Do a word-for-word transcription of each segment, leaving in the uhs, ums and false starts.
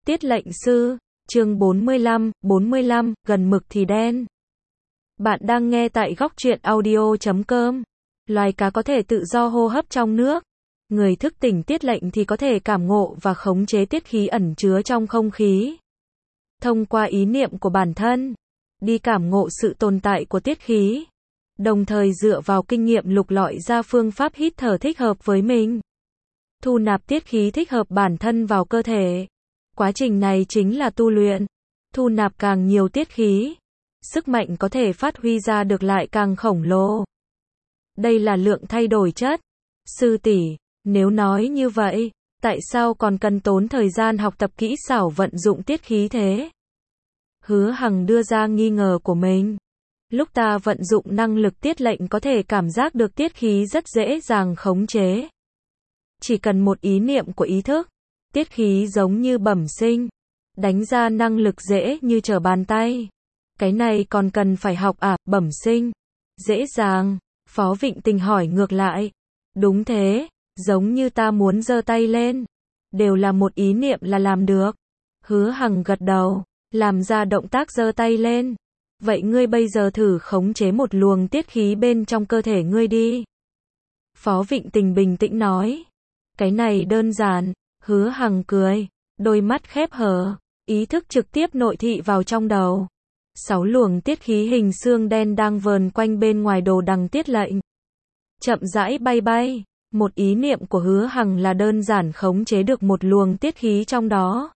Tiết lệnh sư, chương bốn mươi lăm, bốn mươi lăm, gần mực thì đen. Bạn đang nghe tại góc truyện audio chấm com. Loài cá có thể tự do hô hấp trong nước. Người thức tỉnh tiết lệnh thì có thể cảm ngộ và khống chế tiết khí ẩn chứa trong không khí. Thông qua ý niệm của bản thân, đi cảm ngộ sự tồn tại của tiết khí. Đồng thời dựa vào kinh nghiệm lục lọi ra phương pháp hít thở thích hợp với mình. Thu nạp tiết khí thích hợp bản thân vào cơ thể. Quá trình này chính là tu luyện. Thu nạp càng nhiều tiết khí, sức mạnh có thể phát huy ra được lại càng khổng lồ. Đây là lượng thay đổi chất. Sư tỷ, nếu nói như vậy, tại sao còn cần tốn thời gian học tập kỹ xảo vận dụng tiết khí thế? Hứa Hằng đưa ra nghi ngờ của mình. Lúc ta vận dụng năng lực tiết lệnh có thể cảm giác được tiết khí rất dễ dàng khống chế. Chỉ cần một ý niệm của ý thức, tiết khí giống như bẩm sinh, đánh ra năng lực dễ như trở bàn tay. Cái này còn cần phải học à, bẩm sinh, dễ dàng. Phó Vịnh Tình hỏi ngược lại. Đúng thế, giống như ta muốn giơ tay lên, đều là một ý niệm là làm được. Hứa Hằng gật đầu, làm ra động tác giơ tay lên. Vậy ngươi bây giờ thử khống chế một luồng tiết khí bên trong cơ thể ngươi đi. Phó Vịnh Tình bình tĩnh nói. Cái này đơn giản. Hứa Hằng cười, đôi mắt khép hờ, ý thức trực tiếp nội thị vào trong đầu. Sáu luồng tiết khí hình xương đen đang vờn quanh bên ngoài đồ đằng tiết lệnh. Chậm rãi bay bay, một ý niệm của Hứa Hằng là đơn giản khống chế được một luồng tiết khí trong đó.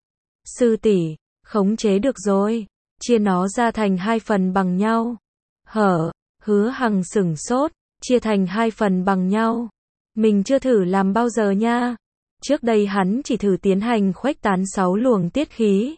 Sư tỷ, khống chế được rồi, chia nó ra thành hai phần bằng nhau. Hở, Hứa Hằng sửng sốt, chia thành hai phần bằng nhau. Mình chưa thử làm bao giờ nha. Trước đây hắn chỉ thử tiến hành khuếch tán sáu luồng tiết khí.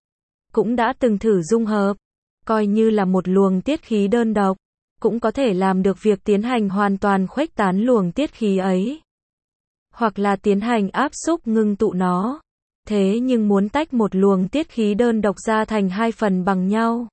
Cũng đã từng thử dung hợp, coi như là một luồng tiết khí đơn độc, cũng có thể làm được việc tiến hành hoàn toàn khuếch tán luồng tiết khí ấy. Hoặc là tiến hành áp xúc ngưng tụ nó. Thế nhưng muốn tách một luồng tiết khí đơn độc ra thành hai phần bằng nhau.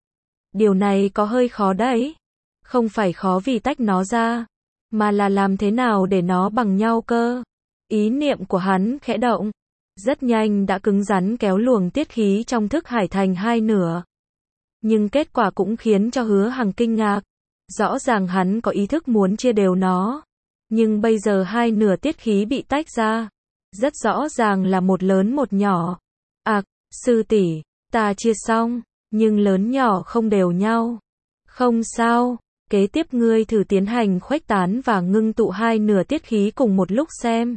Điều này có hơi khó đấy. Không phải khó vì tách nó ra, mà là làm thế nào để nó bằng nhau cơ. Ý niệm của hắn khẽ động, rất nhanh đã cứng rắn kéo luồng tiết khí trong thức hải thành hai nửa. Nhưng kết quả cũng khiến cho Hứa Hằng kinh ngạc. Rõ ràng hắn có ý thức muốn chia đều nó, nhưng bây giờ hai nửa tiết khí bị tách ra, rất rõ ràng là một lớn một nhỏ. À, sư tỷ, ta chia xong, nhưng lớn nhỏ không đều nhau. Không sao, kế tiếp ngươi thử tiến hành khuếch tán và ngưng tụ hai nửa tiết khí cùng một lúc xem.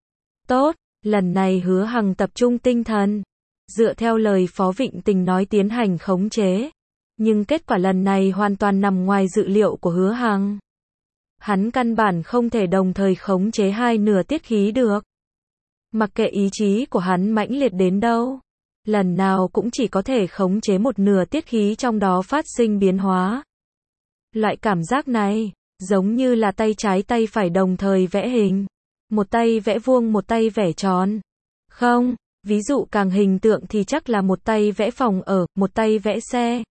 Tốt, lần này Hứa Hằng tập trung tinh thần, dựa theo lời Phó Vịnh Tình nói tiến hành khống chế. Nhưng kết quả lần này hoàn toàn nằm ngoài dự liệu của Hứa Hằng. Hắn căn bản không thể đồng thời khống chế hai nửa tiết khí được. Mặc kệ ý chí của hắn mãnh liệt đến đâu, lần nào cũng chỉ có thể khống chế một nửa tiết khí trong đó phát sinh biến hóa. Loại cảm giác này, giống như là tay trái tay phải đồng thời vẽ hình. Một tay vẽ vuông một tay vẽ tròn. Không, ví dụ càng hình tượng thì chắc là một tay vẽ phòng ở, một tay vẽ xe.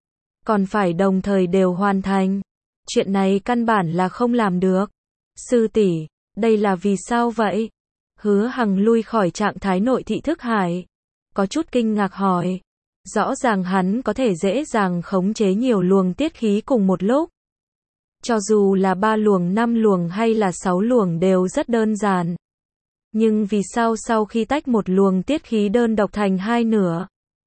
Còn phải đồng thời đều hoàn thành. Chuyện này căn bản là không làm được. Sư tỷ, đây là vì sao vậy? Hứa Hằng lui khỏi trạng thái nội thị thức hải. Có chút kinh ngạc hỏi. Rõ ràng hắn có thể dễ dàng khống chế nhiều luồng tiết khí cùng một lúc. Cho dù là ba luồng, năm luồng hay là sáu luồng đều rất đơn giản. Nhưng vì sao sau khi tách một luồng tiết khí đơn độc thành hai nửa,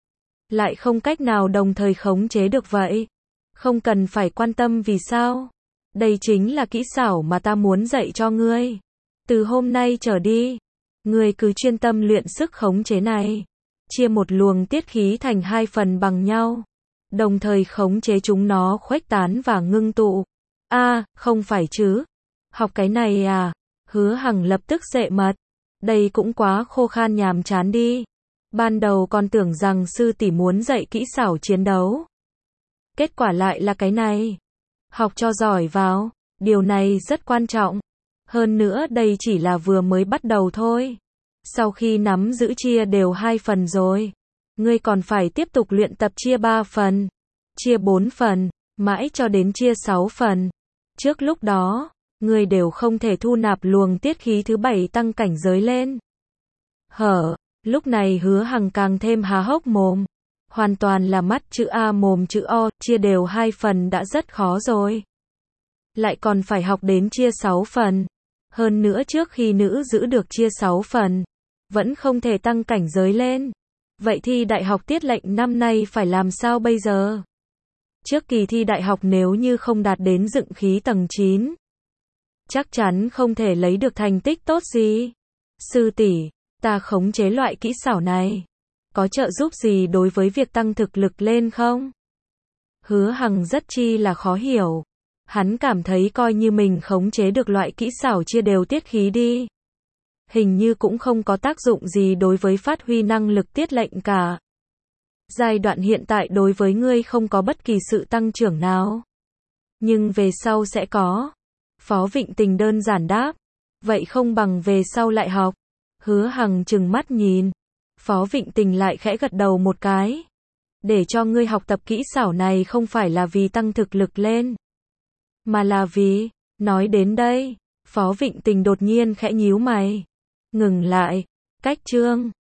lại không cách nào đồng thời khống chế được vậy? Không cần phải quan tâm vì sao. Đây chính là kỹ xảo mà ta muốn dạy cho ngươi. Từ hôm nay trở đi, ngươi cứ chuyên tâm luyện sức khống chế này. Chia một luồng tiết khí thành hai phần bằng nhau. Đồng thời khống chế chúng nó khuếch tán và ngưng tụ. A, à, không phải chứ. Học cái này à? Hứa Hằng lập tức dệ mật. Đây cũng quá khô khan nhàm chán đi. Ban đầu còn tưởng rằng sư tỷ muốn dạy kỹ xảo chiến đấu. Kết quả lại là cái này. Học cho giỏi vào. Điều này rất quan trọng. Hơn nữa đây chỉ là vừa mới bắt đầu thôi. Sau khi nắm giữ chia đều hai phần rồi, ngươi còn phải tiếp tục luyện tập chia ba phần, chia bốn phần, mãi cho đến chia sáu phần. Trước lúc đó, ngươi đều không thể thu nạp luồng tiết khí thứ bảy tăng cảnh giới lên. Hở, Lúc này Hứa Hằng càng thêm há hốc mồm. Hoàn toàn là mắt chữ A mồm chữ O, chia đều hai phần đã rất khó rồi. Lại còn phải học đến chia sáu phần. Hơn nữa trước khi nữ giữ được chia sáu phần, vẫn không thể tăng cảnh giới lên. Vậy thì đại học tiết lệnh năm nay phải làm sao bây giờ? Trước kỳ thi đại học nếu như không đạt đến dựng khí tầng chín, chắc chắn không thể lấy được thành tích tốt gì. Sư tỷ, ta khống chế loại kỹ xảo này, có trợ giúp gì đối với việc tăng thực lực lên không? Hứa Hằng rất chi là khó hiểu. Hắn cảm thấy coi như mình khống chế được loại kỹ xảo chia đều tiết khí đi, hình như cũng không có tác dụng gì đối với phát huy năng lực tiết lệnh cả. Giai đoạn hiện tại đối với ngươi không có bất kỳ sự tăng trưởng nào. Nhưng về sau sẽ có. Phó Vịnh Tình đơn giản đáp. Vậy không bằng về sau lại học. Hứa Hằng trừng mắt nhìn. Phó Vịnh Tình lại khẽ gật đầu một cái. Để cho ngươi học tập kỹ xảo này không phải là vì tăng thực lực lên, mà là vì, nói đến đây, Phó Vịnh Tình đột nhiên khẽ nhíu mày. Ngừng lại, cách chương.